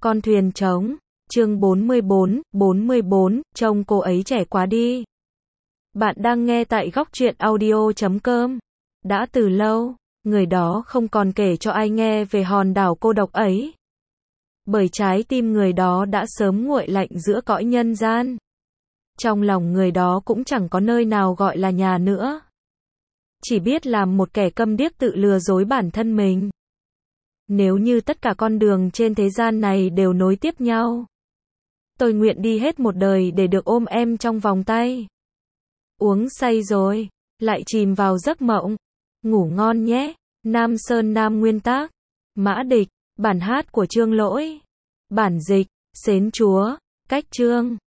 Con thuyền trống, chương 44, trông cô ấy trẻ quá đi. Bạn đang nghe tại góc truyện audio.com. Đã từ lâu, người đó không còn kể cho ai nghe về hòn đảo cô độc ấy. Bởi trái tim người đó đã sớm nguội lạnh giữa cõi nhân gian. Trong lòng người đó cũng chẳng có nơi nào gọi là nhà nữa. Chỉ biết làm một kẻ câm điếc tự lừa dối bản thân mình. Nếu như tất cả con đường trên thế gian này đều nối tiếp nhau, tôi nguyện đi hết một đời để được ôm em trong vòng tay. Uống say rồi, lại chìm vào giấc mộng. Ngủ ngon nhé. Nam Sơn Nam nguyên tác. Mã Địch. Bản hát của Chương Lỗi. Bản dịch. Xến Chúa. Cách Chương.